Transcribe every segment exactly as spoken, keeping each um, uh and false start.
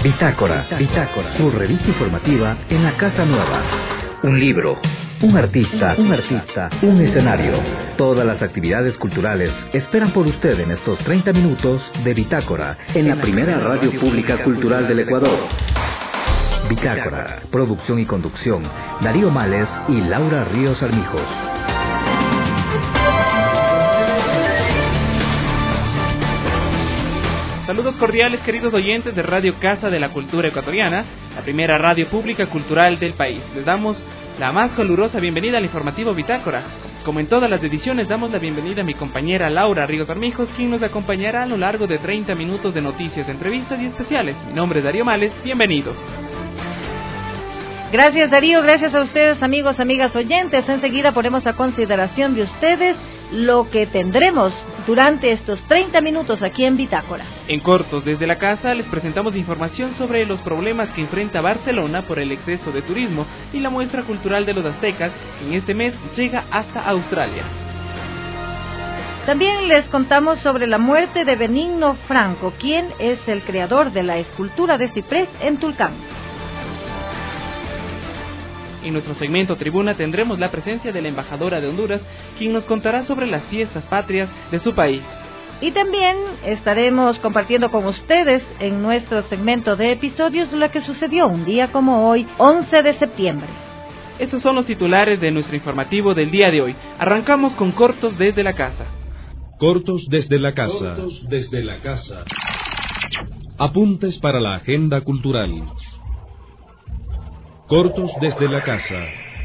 Bitácora, Bitácora, su revista informativa en la Casa Nueva. Un libro, un artista, un artista, un escenario. Todas las actividades culturales esperan por usted en estos treinta minutos de Bitácora, en la primera radio pública cultural del Ecuador. Bitácora, producción y conducción, Darío Males y Laura Ríos Armijos. Saludos cordiales, queridos oyentes de Radio Casa de la Cultura Ecuatoriana, la primera radio pública cultural del país. Les damos la más calurosa bienvenida al informativo Bitácora. Como en todas las ediciones, damos la bienvenida a mi compañera Laura Ríos Armijos, quien nos acompañará a lo largo de treinta minutos de noticias, entrevistas y especiales. Mi nombre es Darío Males, bienvenidos. Gracias, Darío, gracias a ustedes, amigos, amigas oyentes. Enseguida ponemos a consideración de ustedes lo que tendremos durante estos treinta minutos aquí en Bitácora. En cortos, desde la casa, les presentamos información sobre los problemas que enfrenta Barcelona por el exceso de turismo y la muestra cultural de los aztecas, que en este mes llega hasta Australia. También les contamos sobre la muerte de Benigno Franco, quien es el creador de la escultura de ciprés en Tulcán. En nuestro segmento Tribuna tendremos la presencia de la embajadora de Honduras, quien nos contará sobre las fiestas patrias de su país. Y también estaremos compartiendo con ustedes en nuestro segmento de episodios lo que sucedió un día como hoy, once de septiembre. Esos son los titulares de nuestro informativo del día de hoy. Arrancamos con Cortos desde la casa. Cortos desde la casa. Cortos desde la casa. Apuntes para la agenda cultural. Cortos desde la casa.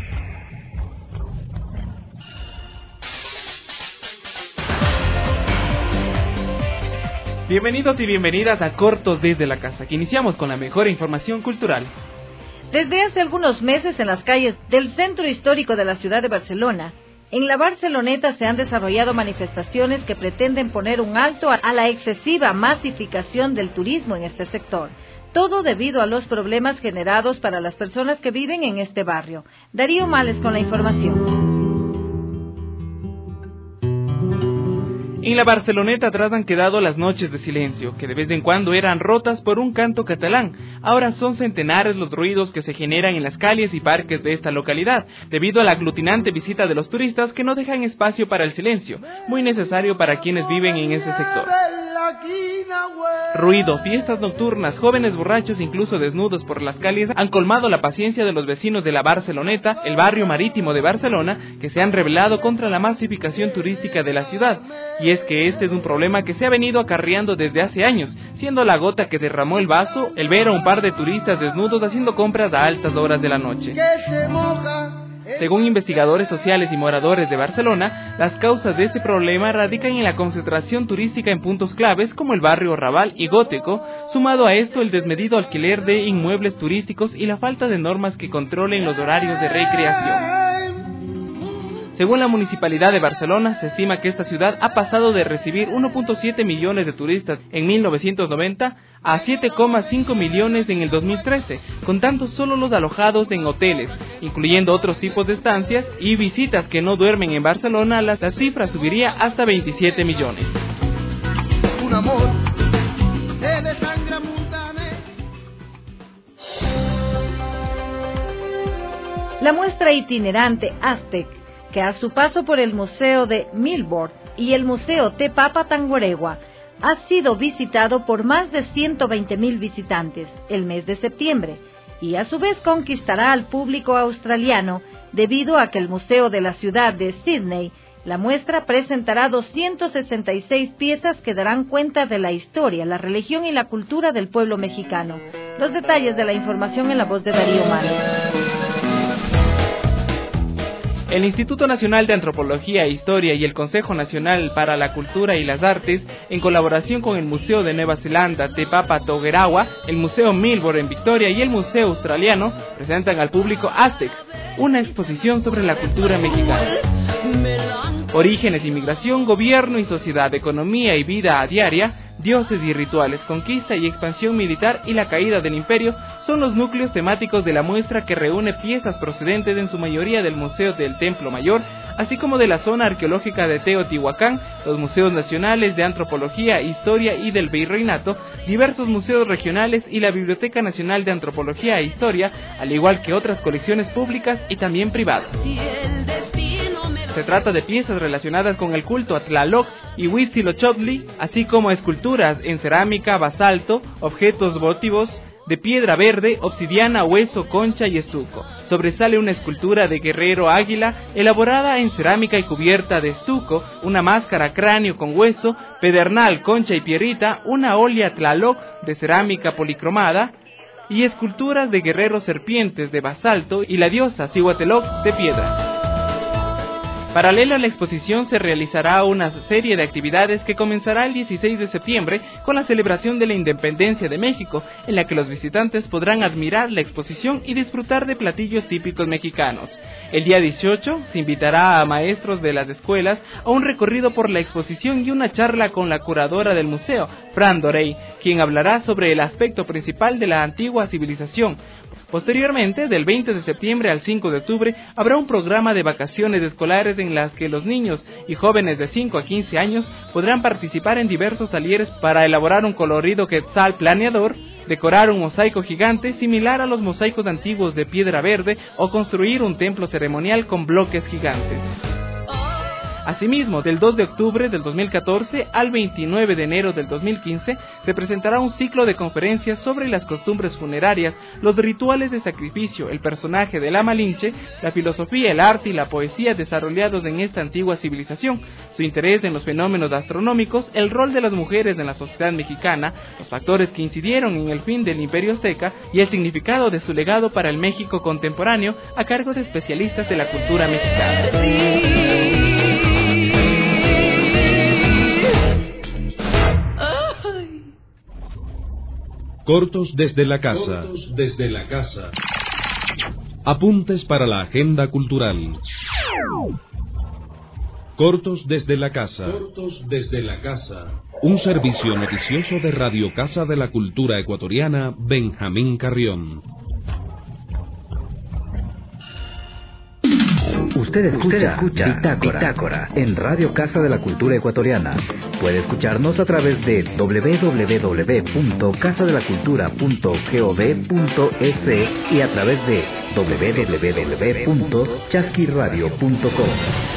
Bienvenidos y bienvenidas a Cortos desde la casa, que iniciamos con la mejor información cultural. Desde hace algunos meses en las calles del centro histórico de la ciudad de Barcelona, en la Barceloneta se han desarrollado manifestaciones que pretenden poner un alto a la excesiva masificación del turismo en este sector. Todo debido a los problemas generados para las personas que viven en este barrio. Darío Males con la información. En la Barceloneta atrás han quedado las noches de silencio, que de vez en cuando eran rotas por un canto catalán. Ahora son centenares los ruidos que se generan en las calles y parques de esta localidad, debido a la aglutinante visita de los turistas que no dejan espacio para el silencio, muy necesario para quienes viven en ese sector. Ruido, fiestas nocturnas, jóvenes borrachos, incluso desnudos por las calles, han colmado la paciencia de los vecinos de la Barceloneta, el barrio marítimo de Barcelona, que se han rebelado contra la masificación turística de la ciudad. Y es que este es un problema que se ha venido acarreando desde hace años, siendo la gota que derramó el vaso el ver a un par de turistas desnudos haciendo compras a altas horas de la noche. Según investigadores sociales y moradores de Barcelona, las causas de este problema radican en la concentración turística en puntos claves como el barrio Raval y Gótico, sumado a esto el desmedido alquiler de inmuebles turísticos y la falta de normas que controlen los horarios de recreación. Según la Municipalidad de Barcelona, se estima que esta ciudad ha pasado de recibir uno punto siete millones de turistas en mil novecientos noventa a siete coma cinco millones en el dos mil trece, contando solo los alojados en hoteles, incluyendo otros tipos de estancias y visitas que no duermen en Barcelona, la, la cifra subiría hasta veintisiete millones. Un amor de desangra montane. La muestra itinerante Aztec, que a su paso por el Museo de Milborg y el Museo Tepapa Tangueregua ha sido visitado por más de ciento veinte mil visitantes el mes de septiembre y a su vez conquistará al público australiano debido a que el Museo de la ciudad de Sydney, la muestra presentará doscientas sesenta y seis piezas que darán cuenta de la historia, la religión y la cultura del pueblo mexicano. Los detalles de la información en la voz de Darío Males. El Instituto Nacional de Antropología e Historia y el Consejo Nacional para la Cultura y las Artes, en colaboración con el Museo de Nueva Zelanda Te Papa Tongerawa, el Museo Milborg en Victoria y el Museo Australiano, presentan al público Aztec, una exposición sobre la cultura mexicana. Orígenes, inmigración, gobierno y sociedad, economía y vida a diaria, dioses y rituales, conquista y expansión militar y la caída del imperio son los núcleos temáticos de la muestra, que reúne piezas procedentes en su mayoría del Museo del Templo Mayor, así como de la zona arqueológica de Teotihuacán, los museos nacionales de antropología, historia y del virreinato, diversos museos regionales y la Biblioteca Nacional de Antropología e Historia, al igual que otras colecciones públicas y también privadas. Se trata de piezas relacionadas con el culto a Tlaloc y Huitzilopochtli, así como esculturas en cerámica, basalto, objetos votivos de piedra verde, obsidiana, hueso, concha y estuco. Sobresale una escultura de guerrero águila elaborada en cerámica y cubierta de estuco, una máscara cráneo con hueso, pedernal, concha y pierrita, una olla Tlaloc de cerámica policromada y esculturas de guerreros serpientes de basalto y la diosa Cihuateloc de piedra. Paralelo a la exposición se realizará una serie de actividades que comenzará el dieciséis de septiembre con la celebración de la Independencia de México, en la que los visitantes podrán admirar la exposición y disfrutar de platillos típicos mexicanos. El día dieciocho se invitará a maestros de las escuelas a un recorrido por la exposición y una charla con la curadora del museo, Fran Dorey, quien hablará sobre el aspecto principal de la antigua civilización. Posteriormente, del veinte de septiembre al cinco de octubre, habrá un programa de vacaciones escolares en las que los niños y jóvenes de cinco a quince años podrán participar en diversos talleres para elaborar un colorido quetzal planeador, decorar un mosaico gigante similar a los mosaicos antiguos de piedra verde o construir un templo ceremonial con bloques gigantes. Asimismo, del dos de octubre del dos mil catorce al veintinueve de enero del dos mil quince, se presentará un ciclo de conferencias sobre las costumbres funerarias, los rituales de sacrificio, el personaje de la Malinche, la filosofía, el arte y la poesía desarrollados en esta antigua civilización, su interés en los fenómenos astronómicos, el rol de las mujeres en la sociedad mexicana, los factores que incidieron en el fin del Imperio Azteca y el significado de su legado para el México contemporáneo, a cargo de especialistas de la cultura mexicana. Cortos desde la casa. Cortos desde la casa. Apuntes para la agenda cultural. Cortos desde la casa. Cortos desde la casa. Un servicio noticioso de Radio Casa de la Cultura Ecuatoriana, Benjamín Carrión. Usted escucha, Usted escucha Bitácora, Bitácora en Radio Casa de la Cultura Ecuatoriana. Puede escucharnos a través de doble u doble u doble u punto casa de la cultura punto gov punto es y a través de doble u doble u doble u punto chasquiradio punto com.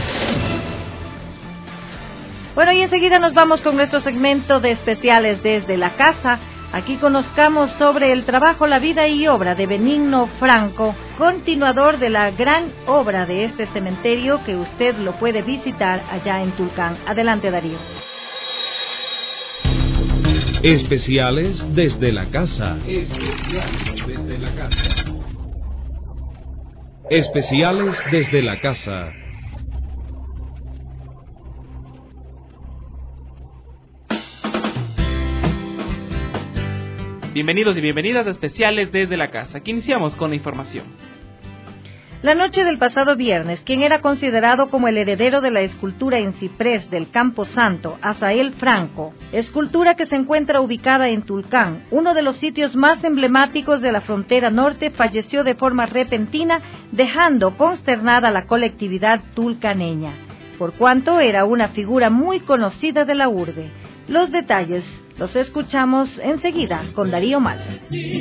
Bueno, y enseguida nos vamos con nuestro segmento de especiales desde la casa. Aquí conozcamos sobre el trabajo, la vida y obra de Benigno Franco, continuador de la gran obra de este cementerio que usted lo puede visitar allá en Tulcán. Adelante, Darío. Especiales desde la casa. Especiales desde la casa. Especiales desde la casa. Bienvenidos y bienvenidas a Especiales desde la casa. Aquí iniciamos con la información. La noche del pasado viernes, quien era considerado como el heredero de la escultura en ciprés del Campo Santo, Asael Franco, escultura que se encuentra ubicada en Tulcán, uno de los sitios más emblemáticos de la frontera norte, falleció de forma repentina, dejando consternada a la colectividad tulcaneña, por cuanto era una figura muy conocida de la urbe. Los detalles los escuchamos enseguida con Darío Mal.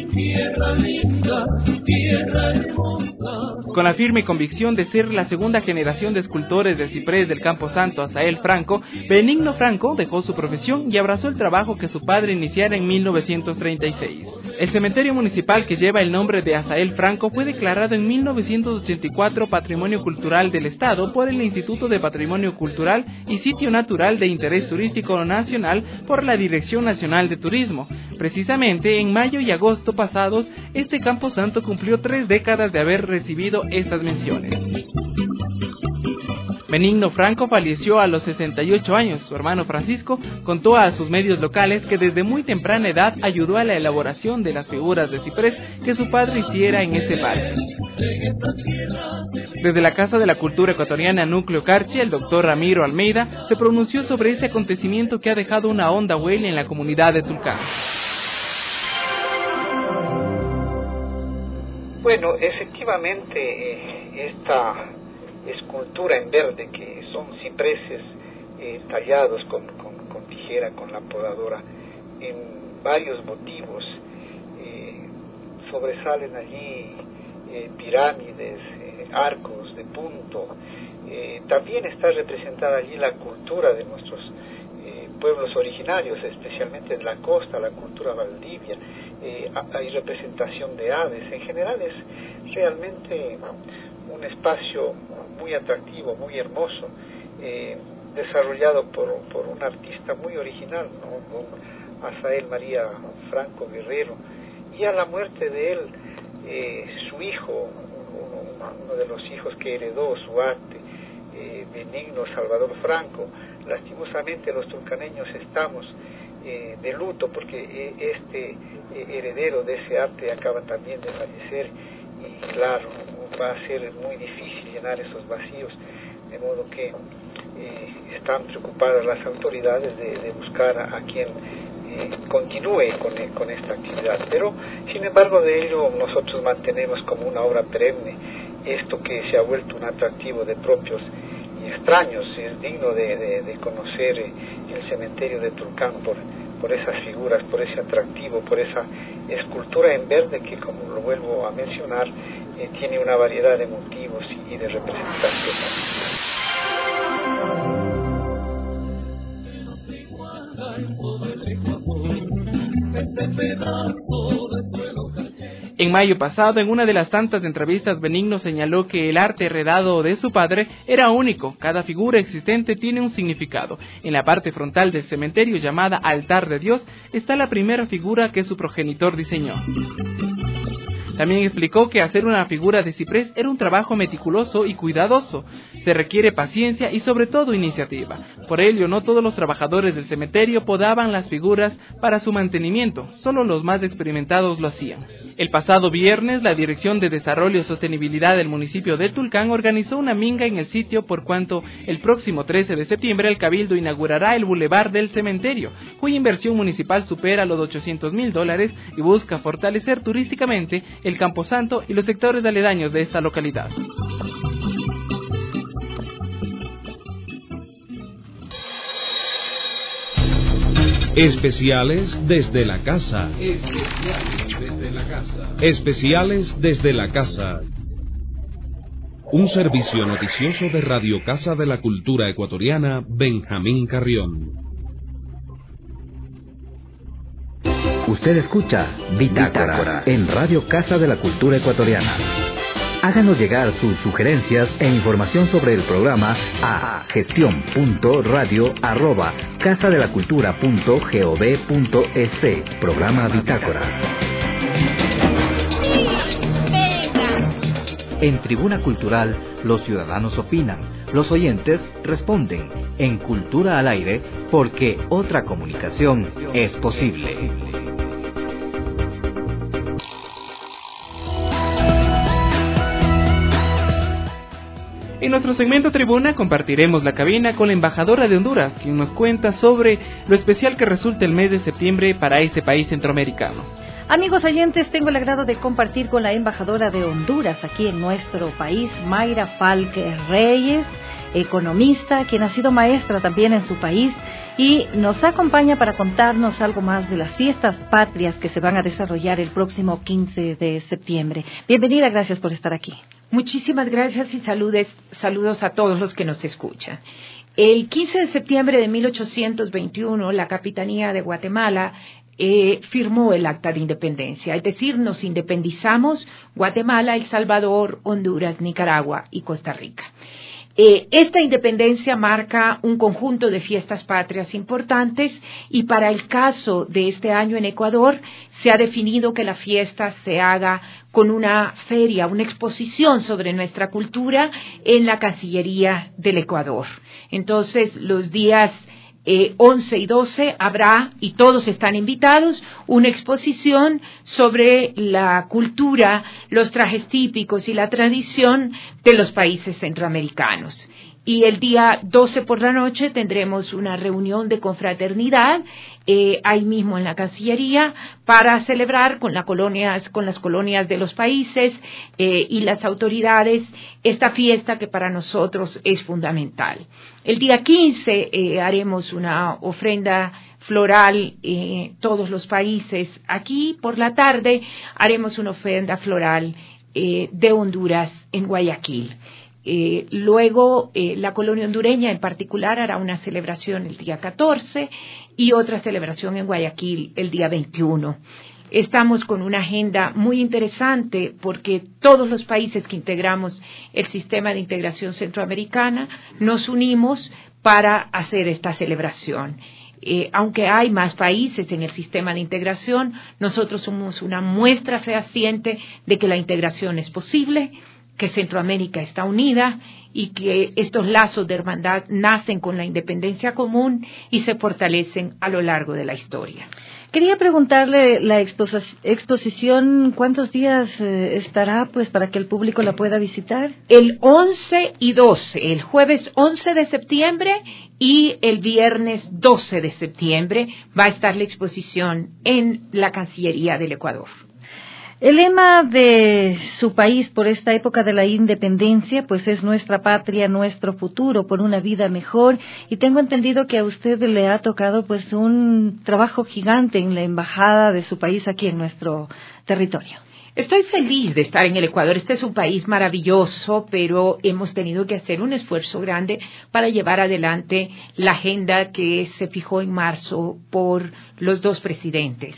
Con la firme convicción de ser la segunda generación de escultores de ciprés del Campo Santo, Asael Franco, Benigno Franco dejó su profesión y abrazó el trabajo que su padre iniciara en mil novecientos treinta y seis. El cementerio municipal que lleva el nombre de Asael Franco fue declarado en mil novecientos ochenta y cuatro Patrimonio Cultural del Estado por el Instituto de Patrimonio Cultural y Sitio Natural de Interés Turístico Nacional por la Dirección Nacional de Turismo. Precisamente en mayo y agosto pasados, este Campo Santo cumplió tres décadas de haber recibido estas menciones. Benigno Franco falleció a los sesenta y ocho años. Su hermano Francisco contó a sus medios locales que desde muy temprana edad ayudó a la elaboración de las figuras de ciprés que su padre hiciera en ese parque. Desde la Casa de la Cultura Ecuatoriana Núcleo Carchi, el doctor Ramiro Almeida se pronunció sobre este acontecimiento que ha dejado una honda huella en la comunidad de Tulcán. Bueno, efectivamente, eh, esta escultura en verde, que son cipreses eh, tallados con, con, con tijera, con la podadora, en varios motivos. Eh, sobresalen allí eh, pirámides, eh, arcos de punto. Eh, también está representada allí la cultura de nuestros eh, pueblos originarios, especialmente de la costa, la cultura valdivia. Eh, hay representación de aves. En general es realmente un espacio muy atractivo, muy hermoso, eh, desarrollado por, por un artista muy original, ¿no? Azael María Franco Guerrero. Y a la muerte de él, eh, su hijo, uno, uno de los hijos que heredó su arte, eh, Benigno Salvador Franco, lastimosamente los tulcaneños estamos eh, de luto porque eh, este eh, heredero de ese arte acaba también de fallecer, y claro, va a ser muy difícil llenar esos vacíos, de modo que eh, están preocupadas las autoridades de, de buscar a, a quien eh, continúe con, con esta actividad. Pero sin embargo de ello nosotros mantenemos como una obra perenne esto que se ha vuelto un atractivo de propios y extraños. Es digno de, de, de conocer el cementerio de Tulcán por, por esas figuras, por ese atractivo, por esa escultura en verde que, como lo vuelvo a mencionar, eh, tiene una variedad de motivos y de representaciones. En mayo pasado, en una de las tantas entrevistas, Benigno señaló que el arte heredado de su padre era único. Cada figura existente tiene un significado. En la parte frontal del cementerio, llamada Altar de Dios, está la primera figura que su progenitor diseñó. También explicó que hacer una figura de ciprés era un trabajo meticuloso y cuidadoso. Se requiere paciencia y sobre todo iniciativa. Por ello, no todos los trabajadores del cementerio podaban las figuras para su mantenimiento, solo los más experimentados lo hacían. El pasado viernes, la Dirección de Desarrollo y Sostenibilidad del municipio de Tulcán organizó una minga en el sitio, por cuanto el próximo trece de septiembre el Cabildo inaugurará el Boulevard del Cementerio, cuya inversión municipal supera los ochocientos mil dólares y busca fortalecer turísticamente el Camposanto y los sectores aledaños de esta localidad. Especiales desde la casa. Especiales desde la casa. Especiales desde la casa. Un servicio noticioso de Radio Casa de la Cultura Ecuatoriana, Benjamín Carrión. Usted escucha Bitácora, Bitácora en Radio Casa de la Cultura Ecuatoriana. Háganos llegar sus sugerencias e información sobre el programa a gestión punto radio arroba casa de la cultura punto gov punto es. Programa Bitácora. En Tribuna Cultural, los ciudadanos opinan, los oyentes responden. En Cultura al Aire, porque otra comunicación es posible. En nuestro segmento Tribuna compartiremos la cabina con la embajadora de Honduras, quien nos cuenta sobre lo especial que resulta el mes de septiembre para este país centroamericano. Amigos oyentes, tengo el agrado de compartir con la embajadora de Honduras aquí en nuestro país, Mayra Falque Reyes, economista, quien ha sido maestra también en su país y nos acompaña para contarnos algo más de las fiestas patrias que se van a desarrollar el próximo quince de septiembre. Bienvenida, gracias por estar aquí. Muchísimas gracias y saludes, saludos a todos los que nos escuchan. El quince de septiembre de mil ochocientos veintiuno, la Capitanía de Guatemala eh, firmó el Acta de Independencia, es decir, nos independizamos Guatemala, El Salvador, Honduras, Nicaragua y Costa Rica. Eh, esta independencia marca un conjunto de fiestas patrias importantes y para el caso de este año en Ecuador se ha definido que la fiesta se haga con una feria, una exposición sobre nuestra cultura en la Cancillería del Ecuador. Entonces, los días Eh, once y doce habrá, y todos están invitados, una exposición sobre la cultura, los trajes típicos y la tradición de los países centroamericanos. y el día doce por la noche tendremos una reunión de confraternidad eh, ahí mismo en la Cancillería para celebrar con, la colonias, con las colonias de los países eh, y las autoridades esta fiesta que para nosotros es fundamental. El día quince eh, haremos una ofrenda floral eh, todos los países. Aquí por la tarde haremos una ofrenda floral eh, de Honduras en Guayaquil. Eh, luego, eh, la colonia hondureña en particular hará una celebración el día catorce y otra celebración en Guayaquil el día veintiuno. Estamos con una agenda muy interesante porque todos los países que integramos el sistema de integración centroamericana nos unimos para hacer esta celebración. Eh, aunque hay más países en el sistema de integración, nosotros somos una muestra fehaciente de que la integración es posible, que Centroamérica está unida y que estos lazos de hermandad nacen con la independencia común y se fortalecen a lo largo de la historia. Quería preguntarle la expos- exposición, ¿cuántos días eh, estará pues para que el público la pueda visitar? El once y doce, el jueves once de septiembre y el viernes doce de septiembre va a estar la exposición en la Cancillería del Ecuador. El lema de su país por esta época de la independencia, pues es nuestra patria, nuestro futuro, por una vida mejor. Y tengo entendido que a usted le ha tocado pues un trabajo gigante en la embajada de su país aquí en nuestro territorio. Estoy feliz de estar en el Ecuador. Este es un país maravilloso, pero hemos tenido que hacer un esfuerzo grande para llevar adelante la agenda que se fijó en marzo por los dos presidentes.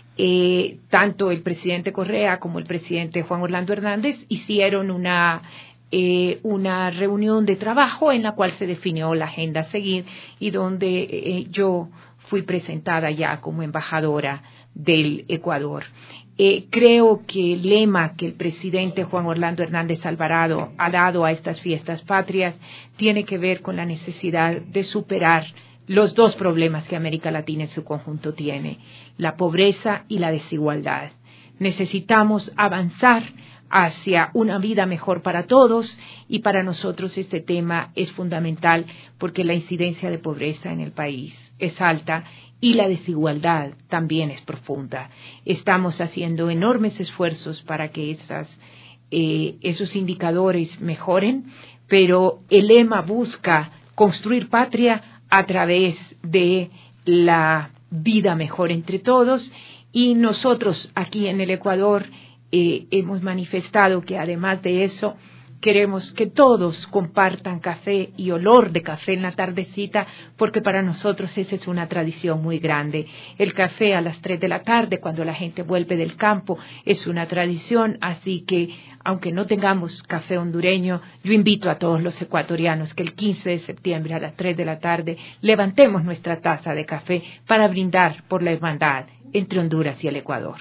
Eh, tanto el presidente Correa como el presidente Juan Orlando Hernández hicieron una, eh, una reunión de trabajo en la cual se definió la agenda a seguir y donde eh, yo fui presentada ya como embajadora del Ecuador. Eh, creo que el lema que el presidente Juan Orlando Hernández Alvarado ha dado a estas fiestas patrias tiene que ver con la necesidad de superar los dos problemas que América Latina en su conjunto tiene, la pobreza y la desigualdad. Necesitamos avanzar hacia una vida mejor para todos y para nosotros este tema es fundamental porque la incidencia de pobreza en el país es alta y la desigualdad también es profunda. Estamos haciendo enormes esfuerzos para que esas, eh, esos indicadores mejoren, pero el lema busca construir patria a través de la vida mejor entre todos y nosotros aquí en el Ecuador eh, hemos manifestado que además de eso queremos que todos compartan café y olor de café en la tardecita porque para nosotros esa es una tradición muy grande. El café a las tres de la tarde cuando la gente vuelve del campo es una tradición, así que aunque no tengamos café hondureño, yo invito a todos los ecuatorianos que el quince de septiembre a las tres de la tarde levantemos nuestra taza de café para brindar por la hermandad entre Honduras y el Ecuador.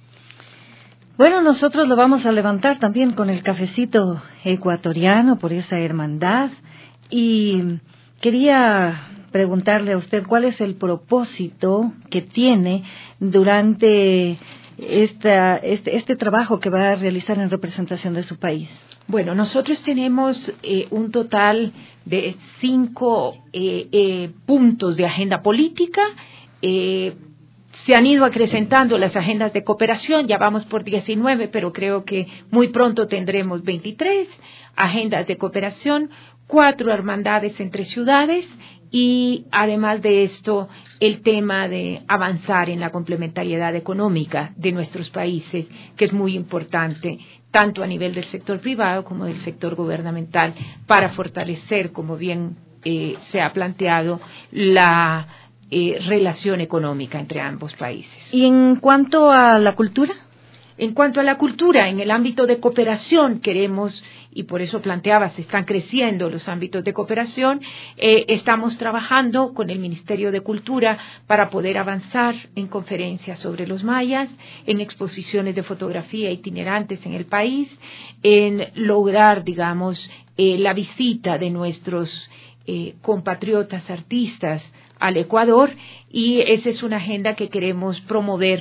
Bueno, nosotros lo vamos a levantar también con el cafecito ecuatoriano por esa hermandad y quería preguntarle a usted cuál es el propósito que tiene durante esta, este, este trabajo que va a realizar en representación de su país. Bueno, nosotros tenemos eh, un total de cinco eh, eh, puntos de agenda política. Eh, Se han ido acrecentando las agendas de cooperación, ya vamos por diecinueve, pero creo que muy pronto tendremos veintitrés agendas de cooperación, cuatro hermandades entre ciudades y además de esto el tema de avanzar en la complementariedad económica de nuestros países, que es muy importante tanto a nivel del sector privado como del sector gubernamental para fortalecer, como bien eh, se ha planteado, la Eh, relación económica entre ambos países. ¿Y en cuanto a la cultura? En cuanto a la cultura, en el ámbito de cooperación queremos, y por eso planteaba, se están creciendo los ámbitos de cooperación, eh, estamos trabajando con el Ministerio de Cultura para poder avanzar en conferencias sobre los mayas, en exposiciones de fotografía itinerantes en el país, en lograr, digamos, eh, la visita de nuestros eh, compatriotas artistas al Ecuador y esa es una agenda que queremos promover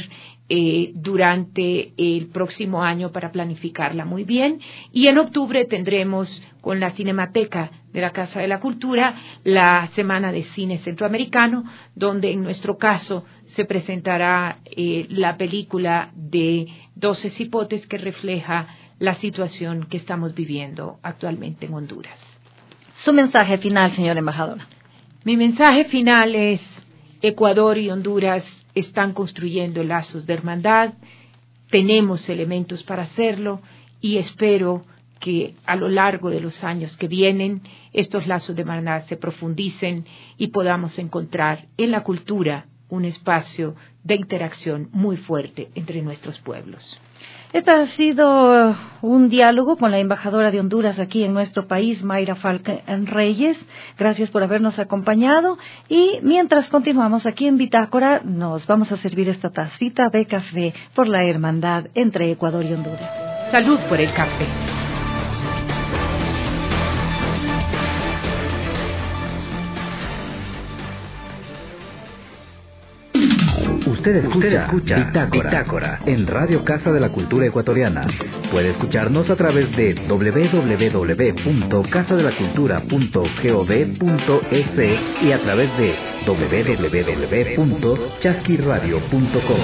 eh, durante el próximo año para planificarla muy bien. Y en octubre tendremos con la Cinemateca de la Casa de la Cultura la Semana de Cine Centroamericano, donde en nuestro caso se presentará eh, la película de Doce Cipotes, que refleja la situación que estamos viviendo actualmente en Honduras. Su mensaje final, señora embajadora. Mi mensaje final es: Ecuador y Honduras están construyendo lazos de hermandad, tenemos elementos para hacerlo y espero que a lo largo de los años que vienen estos lazos de hermandad se profundicen y podamos encontrar en la cultura un espacio de interacción muy fuerte entre nuestros pueblos. Este ha sido un diálogo con la embajadora de Honduras aquí en nuestro país, Mayra Falcón Reyes. Gracias por habernos acompañado. Y mientras continuamos aquí en Bitácora, nos vamos a servir esta tacita de café por la hermandad entre Ecuador y Honduras. Salud por el café. Usted escucha, Usted escucha Bitácora, Bitácora en Radio Casa de la Cultura Ecuatoriana. Puede escucharnos a través de doble u doble u doble u punto casa de la cultura punto gov punto es y a través de doble u doble u doble u punto chasquiradio punto com.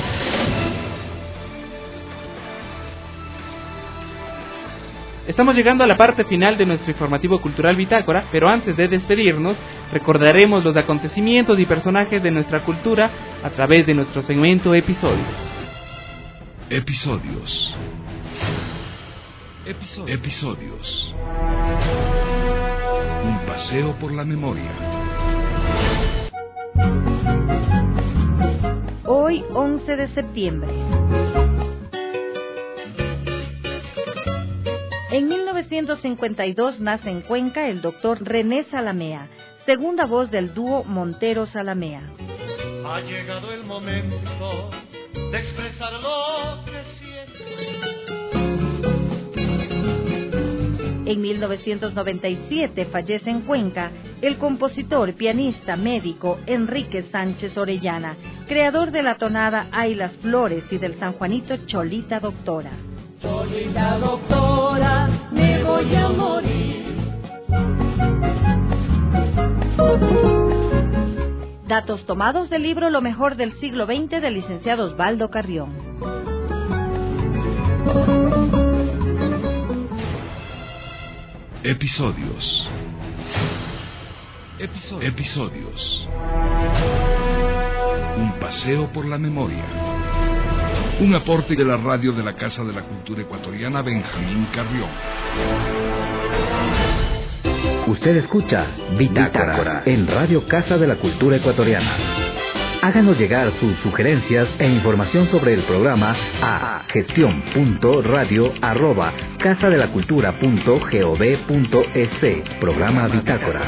Estamos llegando a la parte final de nuestro informativo cultural Bitácora, pero antes de despedirnos, recordaremos los acontecimientos y personajes de nuestra cultura a través de nuestro segmento Episodios. Episodios. Episodios. Episodios. Un paseo por la memoria. Hoy, once de septiembre. En mil novecientos cincuenta y dos nace en Cuenca el doctor René Salamea, segunda voz del dúo Montero-Salamea. Ha llegado el momento de expresar lo que siento. En mil novecientos noventa y siete fallece en Cuenca el compositor, pianista, médico Enrique Sánchez Orellana, creador de la tonada Ay las Flores y del sanjuanito Cholita Doctora. Cholita doctora, me voy a morir. Datos tomados del libro Lo mejor del siglo veinte del licenciado Osvaldo Carrión. Episodios. Episodios. Episodios. Un paseo por la memoria. Un aporte de la radio de la Casa de la Cultura Ecuatoriana Benjamín Carrión. Usted escucha Bitácora, Bitácora en Radio Casa de la Cultura Ecuatoriana. Háganos llegar sus sugerencias e información sobre el programa a gestión punto radio arroba casa de la cultura punto gov punto es. Programa Bitácora.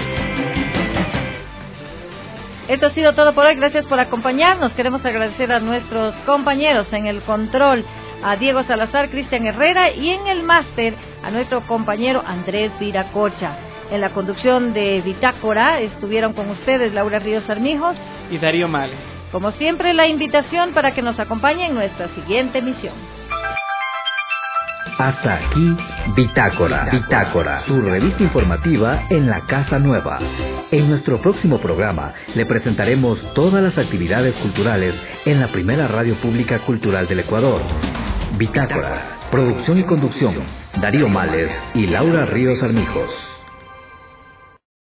Esto ha sido todo por hoy. Gracias por acompañarnos. Queremos agradecer a nuestros compañeros en el control, a Diego Salazar, Cristian Herrera, y en el máster a nuestro compañero Andrés Viracocha. En la conducción de Bitácora estuvieron con ustedes Laura Ríos Armijos y Darío Males. Como siempre, la invitación para que nos acompañen en nuestra siguiente emisión. Hasta aquí Bitácora, Bitácora, su revista informativa en la Casa Nueva. En nuestro próximo programa le presentaremos todas las actividades culturales en la primera radio pública cultural del Ecuador. Bitácora, producción y conducción, Darío Males y Laura Ríos Armijos.